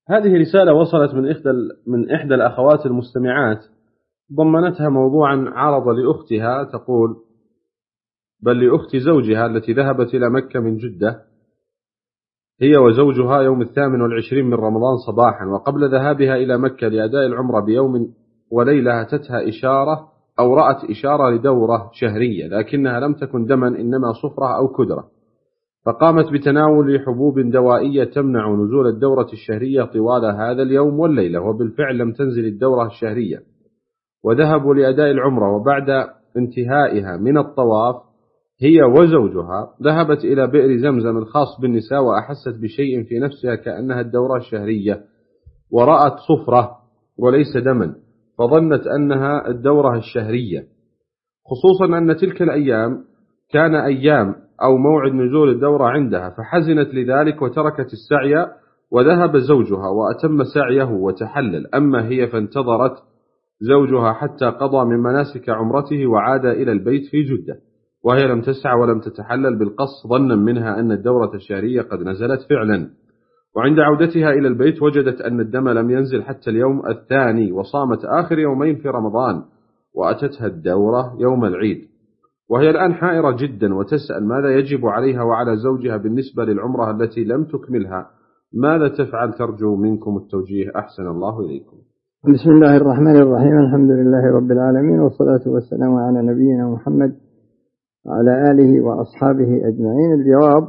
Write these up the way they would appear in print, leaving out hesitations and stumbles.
هذه رسالة وصلت من إحدى الأخوات المستمعات، ضمنتها موضوعا عرض لأختها، تقول: بل لأخت زوجها التي ذهبت إلى مكة من جدة هي وزوجها يوم 28 من رمضان صباحا، وقبل ذهابها إلى مكة لأداء العمرة بيوم وليلة أتتها إشارة أو رأت إشارة لدورة شهرية، لكنها لم تكن دما إنما صفرة أو كدرة، فقامت بتناول حبوب دوائية تمنع نزول الدورة الشهرية طوال هذا اليوم والليلة، وبالفعل لم تنزل الدورة الشهرية، وذهبوا لأداء العمرة. وبعد انتهائها من الطواف هي وزوجها ذهبت إلى بئر زمزم الخاص بالنساء، وأحست بشيء في نفسها كأنها الدورة الشهرية، ورأت صفرة وليس دما، فظنت أنها الدورة الشهرية، خصوصا أن تلك الأيام كان أيام أو موعد نزول الدورة عندها، فحزنت لذلك وتركت السعي، وذهب زوجها وأتم سعيه وتحلل. أما هي فانتظرت زوجها حتى قضى من مناسك عمرته وعاد إلى البيت في جدة، وهي لم تسعى ولم تتحلل بالقص، ظنا منها أن الدورة الشهرية قد نزلت فعلا. وعند عودتها إلى البيت وجدت أن الدم لم ينزل حتى اليوم الثاني، وصامت آخر يومين في رمضان، وأتتها الدورة يوم العيد، وهي الآن حائرة جدا وتسأل ماذا يجب عليها وعلى زوجها بالنسبة للعمرة التي لم تكملها. ماذا تفعل؟ ترجو منكم التوجيه، أحسن الله إليكم. بسم الله الرحمن الرحيم. الحمد لله رب العالمين، والصلاة والسلام على نبينا محمد وعلى آله وأصحابه أجمعين. الجواب: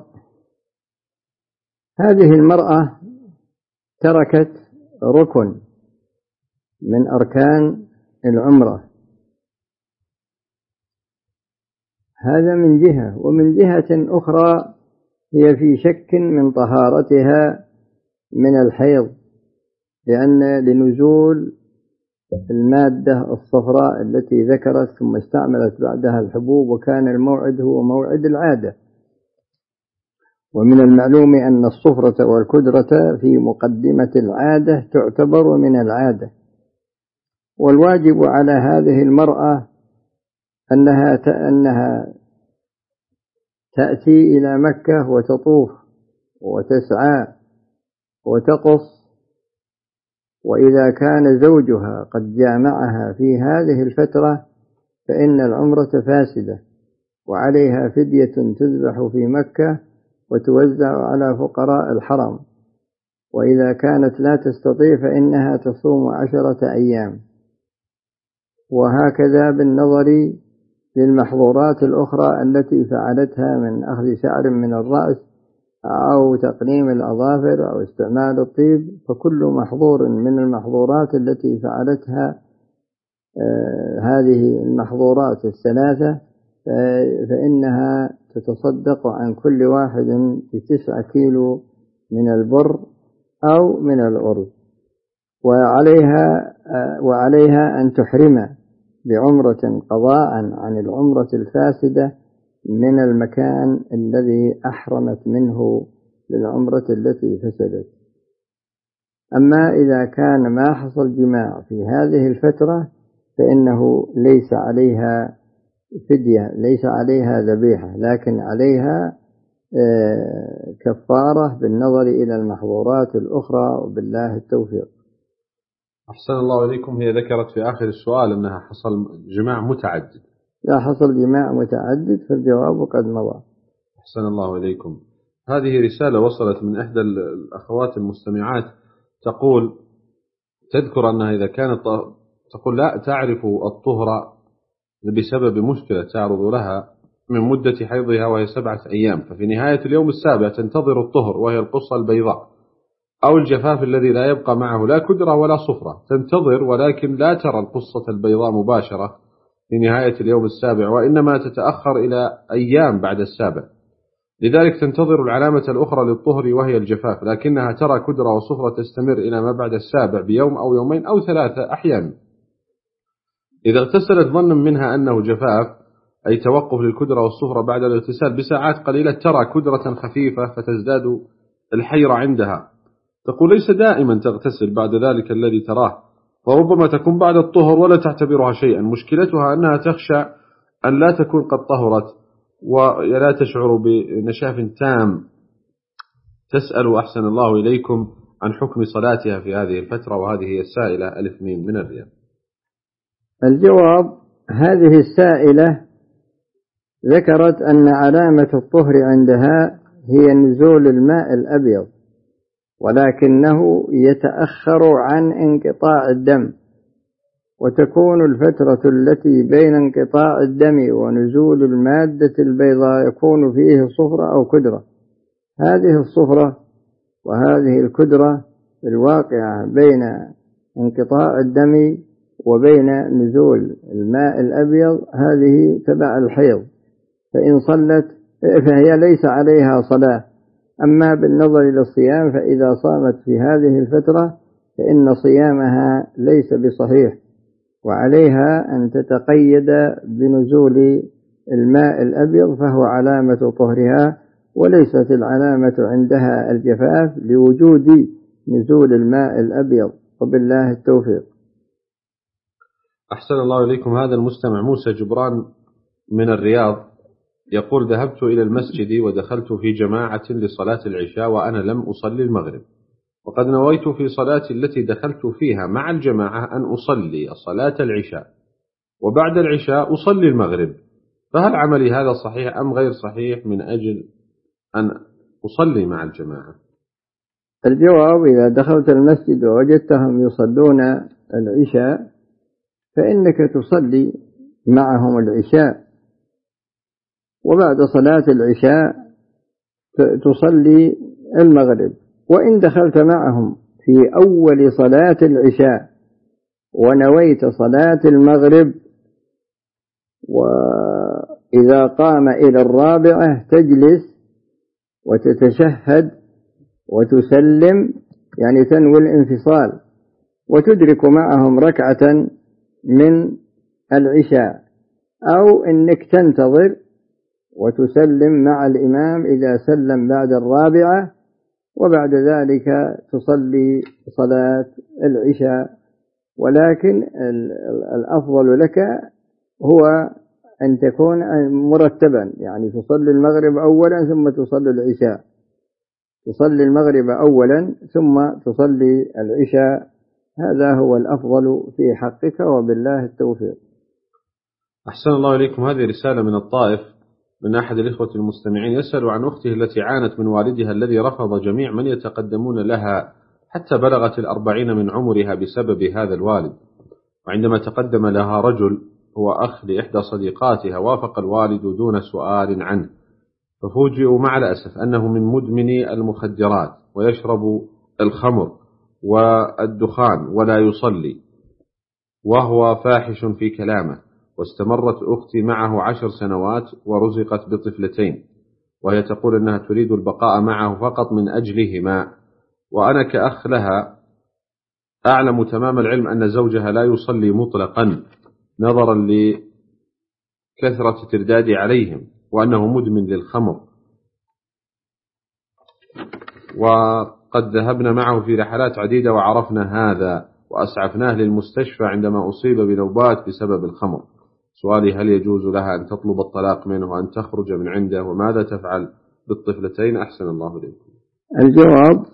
هذه المرأة تركت ركن من أركان العمرة، هذا من جهة، ومن جهة أخرى هي في شك من طهارتها من الحيض، لأن لنزول المادة الصفراء التي ذكرت ثم استعملت بعدها الحبوب، وكان الموعد هو موعد العادة، ومن المعلوم أن الصفرة والكدرة في مقدمة العادة تعتبر من العادة. والواجب على هذه المرأة أنها تأتي إلى مكة وتطوف وتسعى وتقص، وإذا كان زوجها قد جامعها في هذه الفترة فإن العمرة فاسدة، وعليها فدية تذبح في مكة وتوزع على فقراء الحرم، وإذا كانت لا تستطيع فإنها تصوم 10 أيام. وهكذا بالنظر للمحظورات الأخرى التي فعلتها من أخذ شعر من الرأس أو تقليم الأظافر أو استعمال الطيب، فكل محظور من المحظورات التي فعلتها هذه المحظورات الثلاثة فإنها تتصدق عن كل واحد ب9 كيلو من البر أو من الأرز، وعليها أن تحرم بعمرة قضاء عن العمرة الفاسدة من المكان الذي أحرمت منه للعمرة التي فسدت. أما إذا كان ما حصل جماع في هذه الفترة فإنه ليس عليها فدية، ليس عليها ذبيحة، لكن عليها كفارة بالنظر إلى المحظورات الأخرى، وبالله التوفيق. أحسن الله إليكم. هي ذكرت في آخر السؤال أنها حصل جماع متعدد. لا حصل جماع متعدد، فالجواب قد مضى. أحسن الله إليكم. هذه رسالة وصلت من إحدى الأخوات المستمعات، تذكر أنها إذا كانت تقول لا تعرف الطهر بسبب مشكلة تعرض لها من مدة حيضها وهي 7 أيام، ففي نهاية اليوم السابع تنتظر الطهر وهي القصة البيضاء أو الجفاف الذي لا يبقى معه لا كدرة ولا صفرة، تنتظر ولكن لا ترى القصة البيضاء مباشرة في نهاية اليوم السابع، وإنما تتأخر إلى أيام بعد السابع، لذلك تنتظر العلامة الأخرى للطهر وهي الجفاف، لكنها ترى كدرة وصفرة تستمر إلى ما بعد السابع بيوم أو يومين أو 3 أحيانا. إذا اغتسلت ظنا منها أنه جفاف، أي توقف للكدرة والصفرة بعد الاغتسال بساعات قليلة، ترى كدرة خفيفة فتزداد الحيرة عندها. تقول ليس دائما تغتسل بعد ذلك الذي تراه، وربما تكون بعد الطهر ولا تعتبرها شيئا، مشكلتها أنها تخشى أن لا تكون قد طهرت ولا تشعر بنشاف تام. تسأل أحسن الله إليكم عن حكم صلاتها في هذه الفترة. وهذه هي السائلة ألف ميم من الرياض. الجواب: هذه السائلة ذكرت أن علامة الطهر عندها هي نزول الماء الأبيض، ولكنه يتأخر عن انقطاع الدم، وتكون الفترة التي بين انقطاع الدم ونزول المادة البيضاء يكون فيه صفرة أو كدرة. هذه الصفرة وهذه الكدرة الواقعة بين انقطاع الدم وبين نزول الماء الأبيض هذه تبع الحيض، فإن صلت فهي ليس عليها صلاة. أما بالنظر إلى الصيام فإذا صامت في هذه الفترة فإن صيامها ليس بصحيح، وعليها أن تتقيد بنزول الماء الأبيض فهو علامة طهرها، وليست العلامة عندها الجفاف لوجود نزول الماء الأبيض، وبالله التوفيق. أحسن الله إليكم. هذا المستمع موسى جبران من الرياض يقول: ذهبت إلى المسجد ودخلت في جماعة لصلاة العشاء وأنا لم أصلي المغرب، وقد نويت في صلاتي التي دخلت فيها مع الجماعة أن أصلي صلاة العشاء، وبعد العشاء أصلي المغرب، فهل عملي هذا صحيح أم غير صحيح من أجل أن أصلي مع الجماعة؟ الجواب: إذا دخلت المسجد ووجدتهم يصلون العشاء فإنك تصلي معهم العشاء، وبعد صلاة العشاء تصلي المغرب. وإن دخلت معهم في أول صلاة العشاء ونويت صلاة المغرب، وإذا قام إلى الرابعة تجلس وتتشهد وتسلم، يعني تنوي الانفصال، وتدرك معهم ركعة من العشاء، أو إنك تنتظر وتسلم مع الإمام إذا سلم بعد الرابعة، وبعد ذلك تصلي صلاة العشاء. ولكن الأفضل لك هو أن تكون مرتبا، يعني تصلي المغرب أولا ثم تصلي العشاء، تصلي المغرب أولا ثم تصلي العشاء، هذا هو الأفضل في حقك، وبالله التوفيق. أحسن الله إليكم. هذه رسالة من الطائف من أحد الإخوة المستمعين يسأل عن أخته التي عانت من والدها الذي رفض جميع من يتقدمون لها حتى بلغت 40 من عمرها بسبب هذا الوالد، وعندما تقدم لها رجل هو أخ لإحدى صديقاتها وافق الوالد دون سؤال عنه، ففوجئوا مع الأسف أنه من مدمني المخدرات ويشرب الخمر والدخان ولا يصلي، وهو فاحش في كلامه. واستمرت أختي معه 10 سنوات ورزقت بطفلتين، وهي تقول أنها تريد البقاء معه فقط من أجلهما، وأنا كأخ لها أعلم تمام العلم أن زوجها لا يصلي مطلقا نظرا لكثرة تردادي عليهم، وأنه مدمن للخمر، وقد ذهبنا معه في رحلات عديدة وعرفنا هذا، وأسعفناه للمستشفى عندما أصيب بنوبات بسبب الخمر. سؤالي: هل يجوز لها أن تطلب الطلاق منه وأن تخرج من عنده؟ وماذا تفعل بالطفلتين؟ أحسن الله إليكم. الجواب: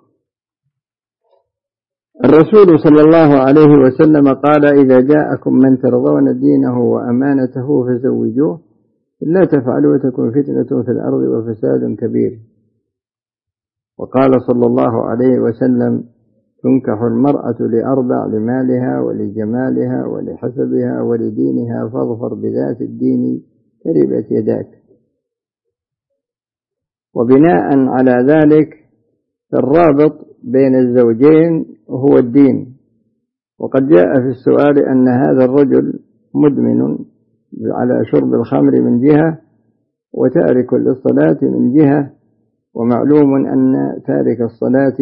الرسول صلى الله عليه وسلم قال: إذا جاءكم من ترضون دينه وأمانته فزوجوه، لا تفعلوا تكن فتنة في الأرض وفساد كبير. وقال صلى الله عليه وسلم: تنكح المرأة ل4: لمالها ولجمالها ولحسبها ولدينها، فاظفر بذات الدين تربت يداك. وبناء على ذلك الرابط بين الزوجين هو الدين. وقد جاء في السؤال أن هذا الرجل مدمن على شرب الخمر من جهة، وتارك للصلاة من جهة، ومعلوم أن تارك الصلاة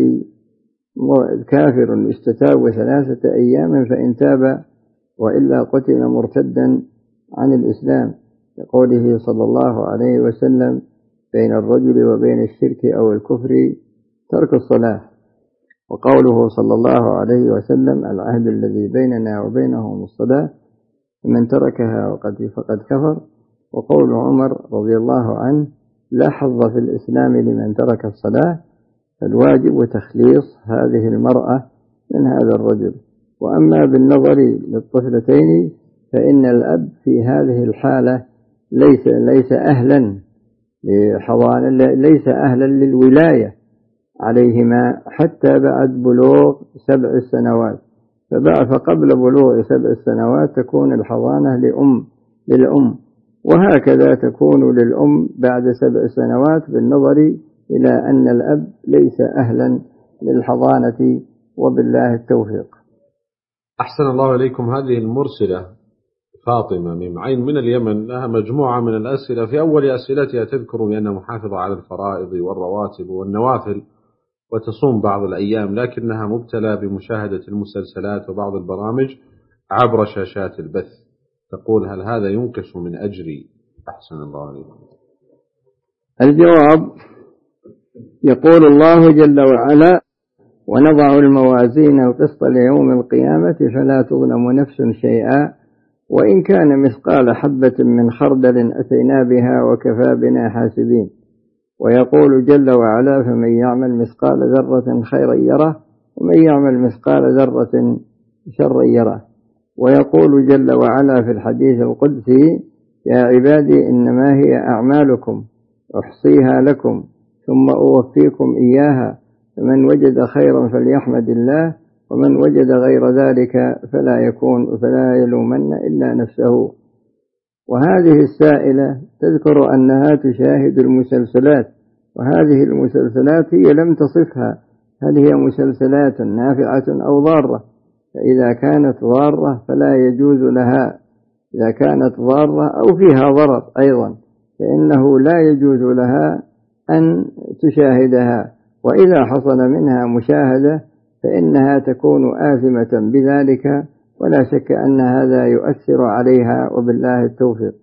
كافر يستتاب 3 أيام فإن تاب، وإلا قتل مرتدا عن الإسلام، لقوله صلى الله عليه وسلم: بين الرجل وبين الشرك أو الكفر ترك الصلاة. وقوله صلى الله عليه وسلم: العهد الذي بيننا وبينهم الصلاة، فمن تركها فقد كفر. وقول عمر رضي الله عنه: لا حظ في الإسلام لمن ترك الصلاة. فالواجب تخليص هذه المرأة من هذا الرجل. وأما بالنظر للطفلتين فإن الأب في هذه الحالة ليس أهلا لحضانة، ليس أهلا للولاية عليهما حتى بعد بلوغ 7 سنوات، فقبل بلوغ 7 سنوات تكون الحضانة للأم، وهكذا تكون للأم بعد 7 سنوات، بالنظر إلى أن الأب ليس أهلا للحضانة، وبالله التوفيق. أحسن الله إليكم. هذه المرسلة فاطمة من عين من اليمن لها مجموعة من الأسئلة. في أول أسئلتها تذكر بأنها محافظة على الفرائض والرواتب والنوافل وتصوم بعض الأيام، لكنها مبتلى بمشاهدة المسلسلات وبعض البرامج عبر شاشات البث. تقول: هل هذا ينقص من أجري؟ أحسن الله عليكم. الجواب: يقول الله جل وعلا: ونضع الموازين القسط ليوم القيامة فلا تظلم نفس شيئا وإن كان مثقال حبة من خردل أتينا بها وكفى بنا حاسبين. ويقول جل وعلا: فمن يعمل مثقال ذرة خيرا يره ومن يعمل مثقال ذرة شرا يره. ويقول جل وعلا في الحديث القدسي: يا عبادي إنما هي أعمالكم أحصيها لكم ثم أوفيكم إياها، فمن وجد خيرا فليحمد الله ومن وجد غير ذلك فلا يلومن إلا نفسه. وهذه السائلة تذكر أنها تشاهد المسلسلات، وهذه المسلسلات هي لم تصفها هل هي مسلسلات نافعة أو ضارة، فإذا كانت ضارة فلا يجوز لها، إذا كانت ضارة أو فيها ضرر أيضا فإنه لا يجوز لها أن تشاهدها، وإذا حصل منها مشاهدة فإنها تكون آثمة بذلك، ولا شك أن هذا يؤثر عليها، وبالله التوفيق.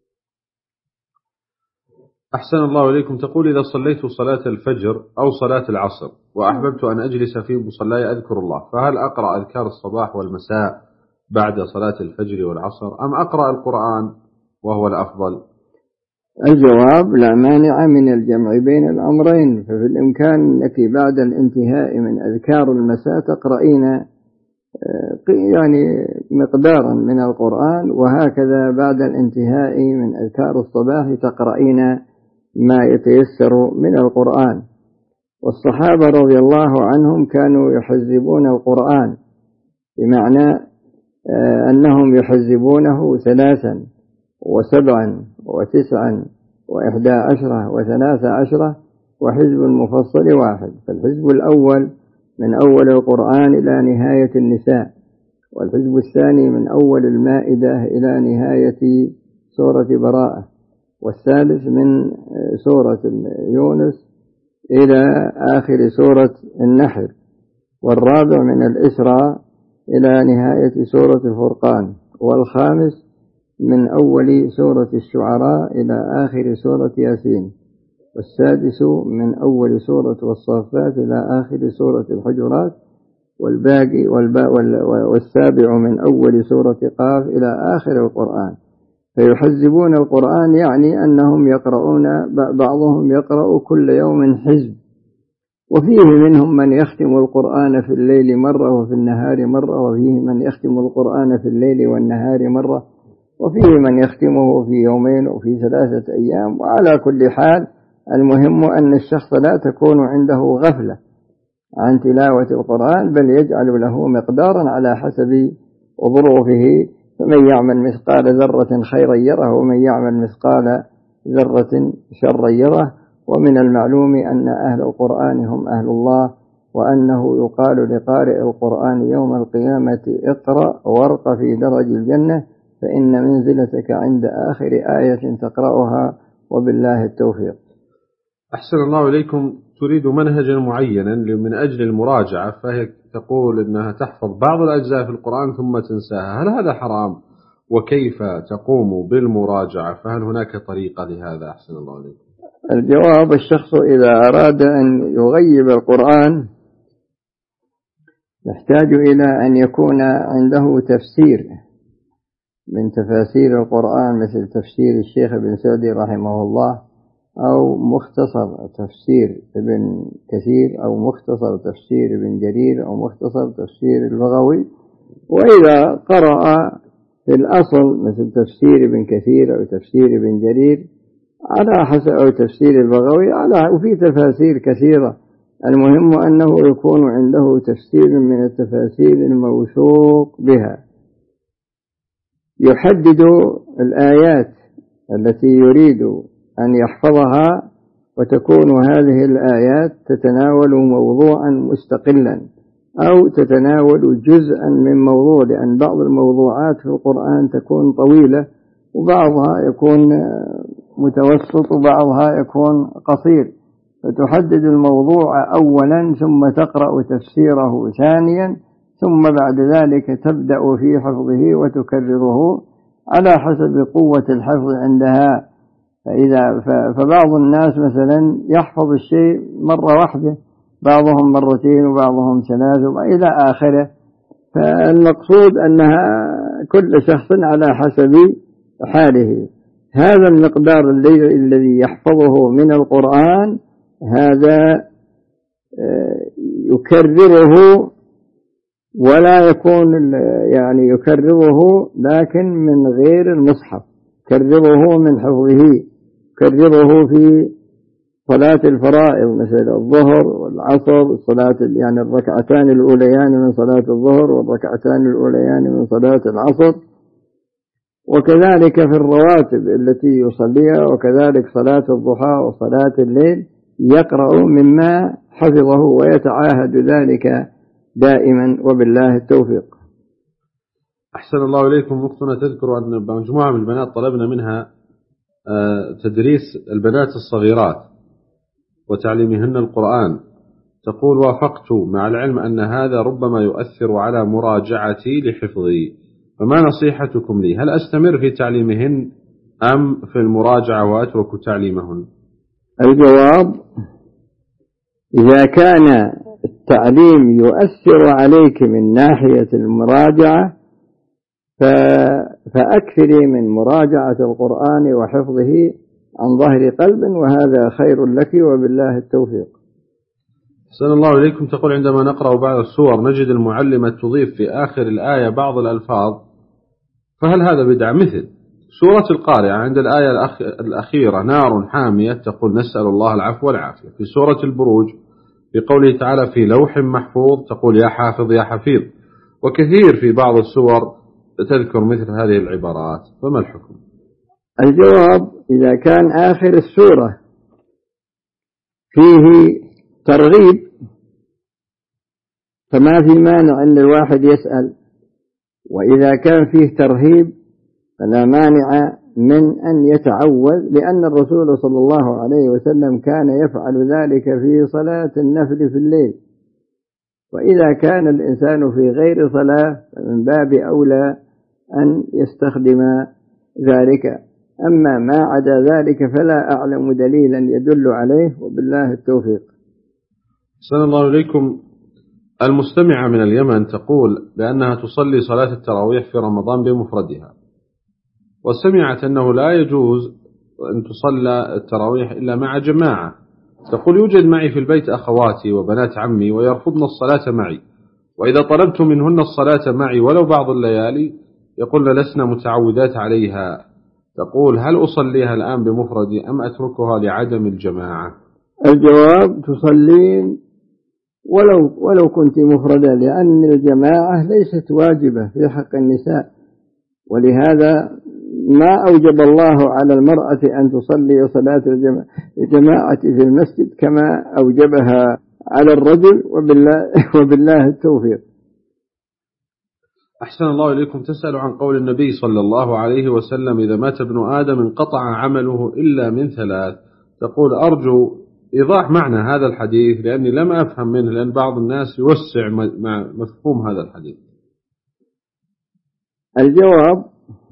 أحسن الله إليكم. تقول: إذا صليت صلاة الفجر أو صلاة العصر وأحببت أن أجلس في مصلاي أذكر الله، فهل أقرأ أذكار الصباح والمساء بعد صلاة الفجر والعصر أم أقرأ القرآن وهو الأفضل؟ الجواب: لا مانع من الجمع بين الأمرين، ففي الإمكان أنك بعد الانتهاء من أذكار المساء تقرأين يعني مقدارا من القرآن، وهكذا بعد الانتهاء من أذكار الصباح تقرأين ما يتيسر من القرآن. والصحابة رضي الله عنهم كانوا يحزبون القرآن، بمعنى أنهم يحزبونه 3 و7 و9 و11 و13 وحزب المفصل 1. فالحزب الأول من أول القرآن إلى نهاية النساء، والحزب الثاني من أول المائدة إلى نهاية سورة براءة، والثالث من سورة يونس إلى آخر سورة النحل، والرابع من الإسراء إلى نهاية سورة الفرقان، والخامس من أول سورة الشعراء إلى آخر سورة ياسين، والسادس من أول سورة والصافات إلى آخر سورة الحجرات، والسابع من أول سورة قاف إلى آخر القرآن. فيحزبون القرآن يعني أنهم يقرؤون، بعضهم يقرأ كل يوم حزب، وفيه منهم من يختم القرآن في الليل مرة وفي النهار مرة، وفيه من يختم القرآن في الليل والنهار مرة، وفيه من يختمه في يومين وفي 3 أيام. وعلى كل حال المهم أن الشخص لا تكون عنده غفلة عن تلاوة القرآن، بل يجعل له مقدارا على حسب ظروفه، فمن يعمل مثقال ذرة خيرا يره ومن يعمل مثقال ذرة شرا يره. ومن المعلوم أن أهل القرآن هم أهل الله، وأنه يقال لقارئ القرآن يوم القيامة: اقرأ وارق في درج الجنة فإن منزلتك عند آخر آية تقرأها، وبالله التوفيق. أحسن الله إليكم. تريد منهجا معينا من أجل المراجعة، فهي تقول أنها تحفظ بعض الأجزاء في القرآن ثم تنساها، هل هذا حرام؟ وكيف تقوم بالمراجعة؟ فهل هناك طريقة لهذا؟ أحسن الله إليكم. الجواب: الشخص إذا أراد أن يغيب القرآن يحتاج إلى أن يكون عنده تفسير من تفاسير القرآن، مثل تفسير الشيخ ابن سعدي رحمه الله، أو مختصر تفسير ابن كثير أو مختصر تفسير ابن جرير أو مختصر تفسير البغوي. وإذا قرأ في الأصل مثل تفسير ابن كثير أو تفسير ابن جرير على حسب أو تفسير البغوي وفي تفاسير كثيرة، المهم أنه يكون عنده تفسير من التفاسير الموثوق بها، يحدد الآيات التي يريد أن يحفظها، وتكون هذه الآيات تتناول موضوعا مستقلا أو تتناول جزءا من موضوع، لأن بعض الموضوعات في القرآن تكون طويلة وبعضها يكون متوسط وبعضها يكون قصير، فتحدد الموضوع أولا ثم تقرأ تفسيره ثانيا، ثم بعد ذلك تبدأ في حفظه وتكرره على حسب قوة الحفظ عندها. فبعض الناس مثلا يحفظ الشيء مرة واحدة، بعضهم مرتين وبعضهم ثلاث إلى آخره. فالمقصود أنها كل شخص على حسب حاله. هذا المقدار الذي يحفظه من القرآن هذا يكرره، ولا يكون يعني يكرره لكن من غير المصحف، يكرره من حفظه، يكرره في صلاة الفرائض مثل الظهر والعصر، صلاة يعني الركعتان الأوليان من صلاة الظهر والركعتان الأوليان من صلاة العصر، وكذلك في الرواتب التي يصليها، وكذلك صلاة الضحى وصلاة الليل يقرأ مما حفظه ويتعاهد ذلك دائما، وبالله التوفيق. أحسن الله إليكم. أختنا تذكر أن مجموعة من البنات طلبنا منها تدريس البنات الصغيرات وتعليمهن القرآن. تقول: وافقت مع العلم أن هذا ربما يؤثر على مراجعتي لحفظي، فما نصيحتكم لي؟ هل أستمر في تعليمهن أم في المراجعة وأترك تعليمهن؟ الجواب: إذا كان التعليم يؤثر عليك من ناحية المراجعة فأكثري من مراجعة القرآن وحفظه عن ظهر قلب، وهذا خير لك، وبالله التوفيق. أحسن الله إليكم. تقول: عندما نقرأ بعض السور نجد المعلمة تضيف في آخر الآية بعض الألفاظ، فهل هذا بدعة؟ مثل سورة القارعة عند الآية الأخيرة: نار حامية، تقول: نسأل الله العفو والعافية. في سورة البروج في قوله تعالى: في لوح محفوظ، تقول: يا حافظ يا حفيظ. وكثير في بعض السور تذكر مثل هذه العبارات، فما الحكم؟ الجواب: إذا كان آخر السورة فيه ترغيب فما في مانع أن الواحد يسأل، وإذا كان فيه ترهيب فلا مانع من أن يتعوذ، لأن الرسول صلى الله عليه وسلم كان يفعل ذلك في صلاة النفل في الليل. وإذا كان الإنسان في غير صلاة فمن باب أولى أن يستخدم ذلك، أما ما عدا ذلك فلا أعلم دليلا يدل عليه، وبالله التوفيق. أحسن الله إليكم. المستمعة من اليمن تقول بأنها تصلي صلاة التراويح في رمضان بمفردها، وسمعت أنه لا يجوز أن تصلى التراويح إلا مع جماعة. تقول: يوجد معي في البيت أخواتي وبنات عمي ويرفضن الصلاة معي، وإذا طلبت منهن الصلاة معي ولو بعض الليالي يقولن لسنا متعودات عليها. تقول: هل أصليها الآن بمفردي أم أتركها لعدم الجماعة؟ الجواب: تصلين ولو كنت مفردة، لأن الجماعة ليست واجبة في حق النساء، ولهذا ما أوجب الله على المرأة أن تصلي صلاة الجماعة في المسجد كما أوجبها على الرجل، وبالله التوفيق. أحسن الله إليكم. تسأل عن قول النبي صلى الله عليه وسلم: إذا مات ابن آدم انقطع عمله إلا من ثلاث. تقول: أرجو إيضاح معنى هذا الحديث لأني لم أفهم منه، لأن بعض الناس يوسع مفهوم هذا الحديث. الجواب: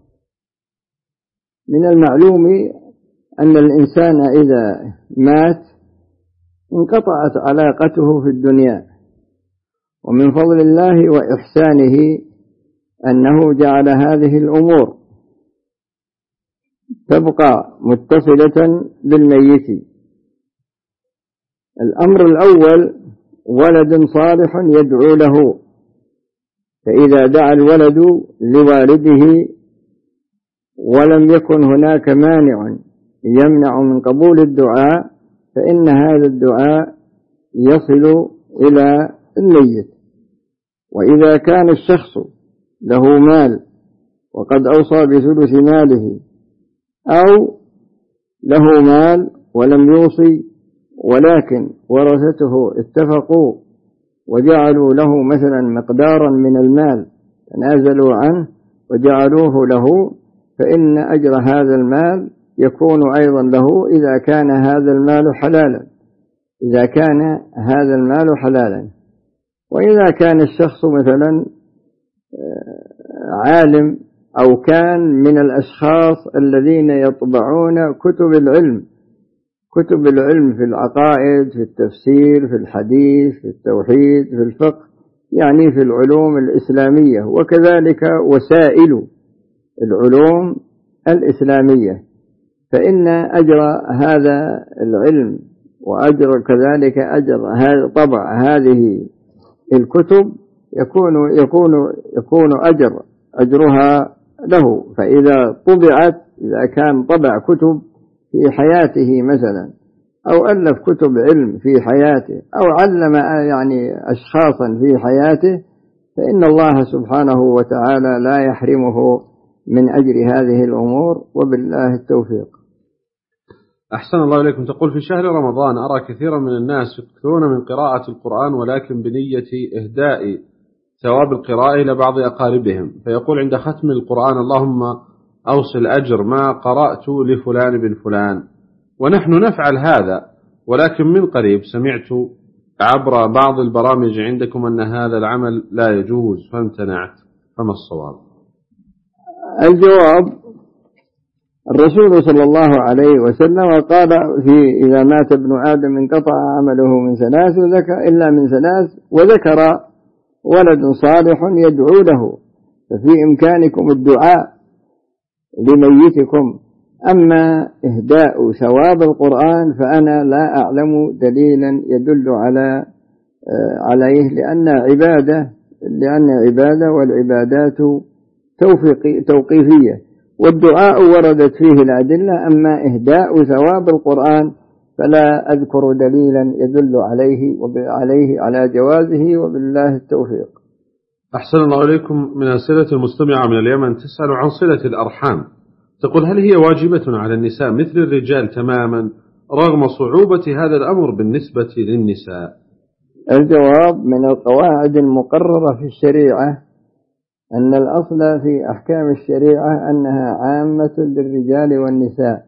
من المعلوم أن الإنسان إذا مات انقطعت علاقته في الدنيا، ومن فضل الله وإحسانه أنه جعل هذه الأمور تبقى متصلة بالميت. الأمر الأول ولد صالح يدعو له، فإذا دعا الولد لوالده ولم يكن هناك مانع يمنع من قبول الدعاء فإن هذا الدعاء يصل إلى الميت. وإذا كان الشخص له مال وقد أوصى بثلث ماله، أو له مال ولم يوصي ولكن ورثته اتفقوا وجعلوا له مثلا مقدارا من المال تنازلوا عنه وجعلوه له، فإن أجر هذا المال يكون أيضا له إذا كان هذا المال حلالا، إذا كان هذا المال حلالا. وإذا كان الشخص مثلا عالم أو كان من الأشخاص الذين يطبعون كتب العلم في العقائد، في التفسير، في الحديث، في التوحيد، في الفقه، يعني في العلوم الإسلامية، وكذلك وسائل العلوم الإسلامية، فإن أجر هذا العلم وأجر كذلك أجر طبع هذه الكتب يكون أجرها له. فإذا طبعت، إذا كان طبع كتب في حياته مثلا، أو ألف كتب علم في حياته، أو علم يعني أشخاصا في حياته، فإن الله سبحانه وتعالى لا يحرمه من أجر هذه الأمور، وبالله التوفيق. أحسن الله إليكم. تقول: في شهر رمضان أرى كثيرا من الناس يكثرون من قراءة القرآن ولكن بنية إهداء ثواب القراءة إلى بعض أقاربهم، فيقول عند ختم القرآن: اللهم أوصل أجر ما قرأت لفلان بن فلان. ونحن نفعل هذا، ولكن من قريب سمعت عبر بعض البرامج عندكم أن هذا العمل لا يجوز فامتنعت، فما الصواب؟ الجواب: الرسول صلى الله عليه وسلم قال إذا مات ابن آدم انقطع عمله من ثلاث إلا من ثلاث، وذكر ولد صالح يدعو له، ففي إمكانكم الدعاء لميتكم. أما إهداء ثواب القرآن فأنا لا أعلم دليلا يدل عليه، لأن عبادة والعبادات توقيفية، والدعاء وردت فيه الأدلة. أما إهداء ثواب القرآن فلا أذكر دليلا يدل عليه على جوازه، وبالله التوفيق. أحسن الله إليكم. من أسئلة المستمعة من اليمن تسأل عن صلة الأرحام، تقول: هل هي واجبة على النساء مثل الرجال تماما رغم صعوبة هذا الأمر بالنسبة للنساء؟ الجواب: من القواعد المقررة في الشريعة أن الأصل في أحكام الشريعة أنها عامة للرجال والنساء،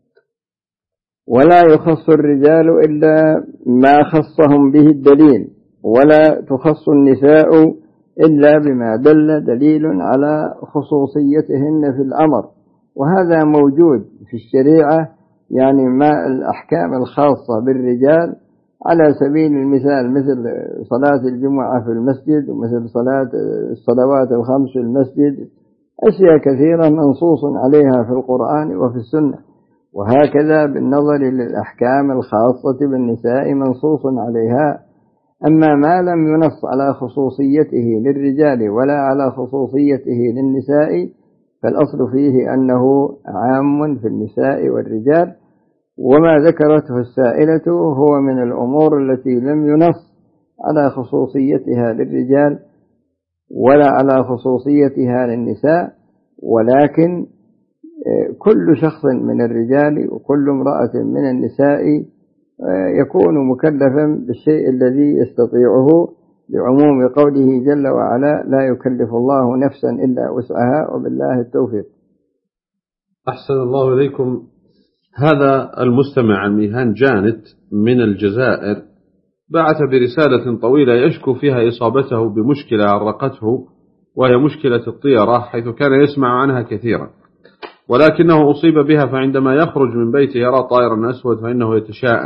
ولا يخص الرجال إلا ما خصهم به الدليل، ولا تخص النساء إلا بما دل دليل على خصوصيتهن في الأمر، وهذا موجود في الشريعة. يعني ما الأحكام الخاصة بالرجال على سبيل المثال مثل صلاة الجمعة في المسجد، ومثل الصلوات الخمس في المسجد، أشياء كثيرة منصوص عليها في القرآن وفي السنة. وهكذا بالنظر للأحكام الخاصة بالنساء منصوص عليها. أما ما لم ينص على خصوصيته للرجال ولا على خصوصيته للنساء فالأصل فيه أنه عام في النساء والرجال. وما ذكرته السائلة هو من الأمور التي لم ينص على خصوصيتها للرجال ولا على خصوصيتها للنساء، ولكن كل شخص من الرجال وكل امرأة من النساء يكون مكلفا بالشيء الذي يستطيعه، لعموم قوله جل وعلا: لا يكلف الله نفسا إلا وسعها، وبالله التوفيق. أحسن الله إليكم. هذا المستمع ميهان جانت من الجزائر بعث برسالة طويلة يشكو فيها إصابته بمشكلة عرقته، وهي مشكلة الطيرة، حيث كان يسمع عنها كثيرا، ولكنه أصيب بها، فعندما يخرج من بيته يرى طائرا أسود فإنه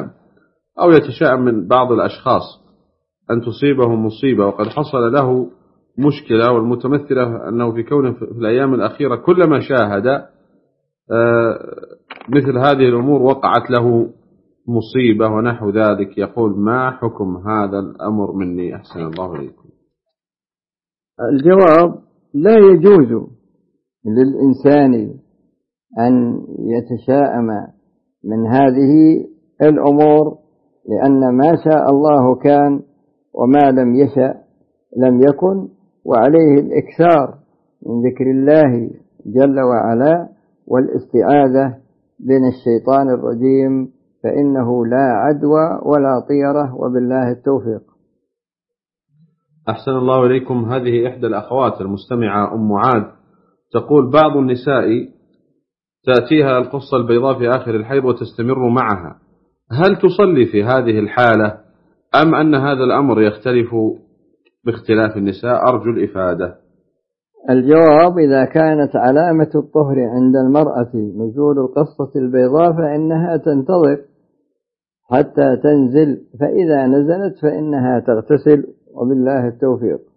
يتشائم من بعض الأشخاص أن تصيبه مصيبة، وقد حصل له مشكلة، والمتمثلة أنه في كونه في الأيام الأخيرة كلما شاهد مثل هذه الأمور وقعت له مصيبة ونحو ذلك، يقول ما حكم هذا الأمر مني أحسن الله إليكم؟ الجواب: لا يجوز للإنسان أن يتشائم من هذه الأمور، لأن ما شاء الله كان وما لم يشأ لم يكن، وعليه الإكثار من ذكر الله جل وعلا والاستعاذة من الشيطان الرجيم، فإنه لا عدوى ولا طيرة، وبالله التوفيق. أحسن الله إليكم. هذه إحدى الأخوات المستمعة أم معاذ تقول بعض النساء تأتيها القصة البيضاء في آخر الحيض وتستمر معها، هل تصلي في هذه الحالة أم أن هذا الأمر يختلف باختلاف النساء؟ أرجو الإفادة. الجواب: إذا كانت علامة الطهر عند المرأة نزول القصة البيضاء فإنها تنتظر حتى تنزل، فإذا نزلت فإنها تغتسل، وبالله التوفيق.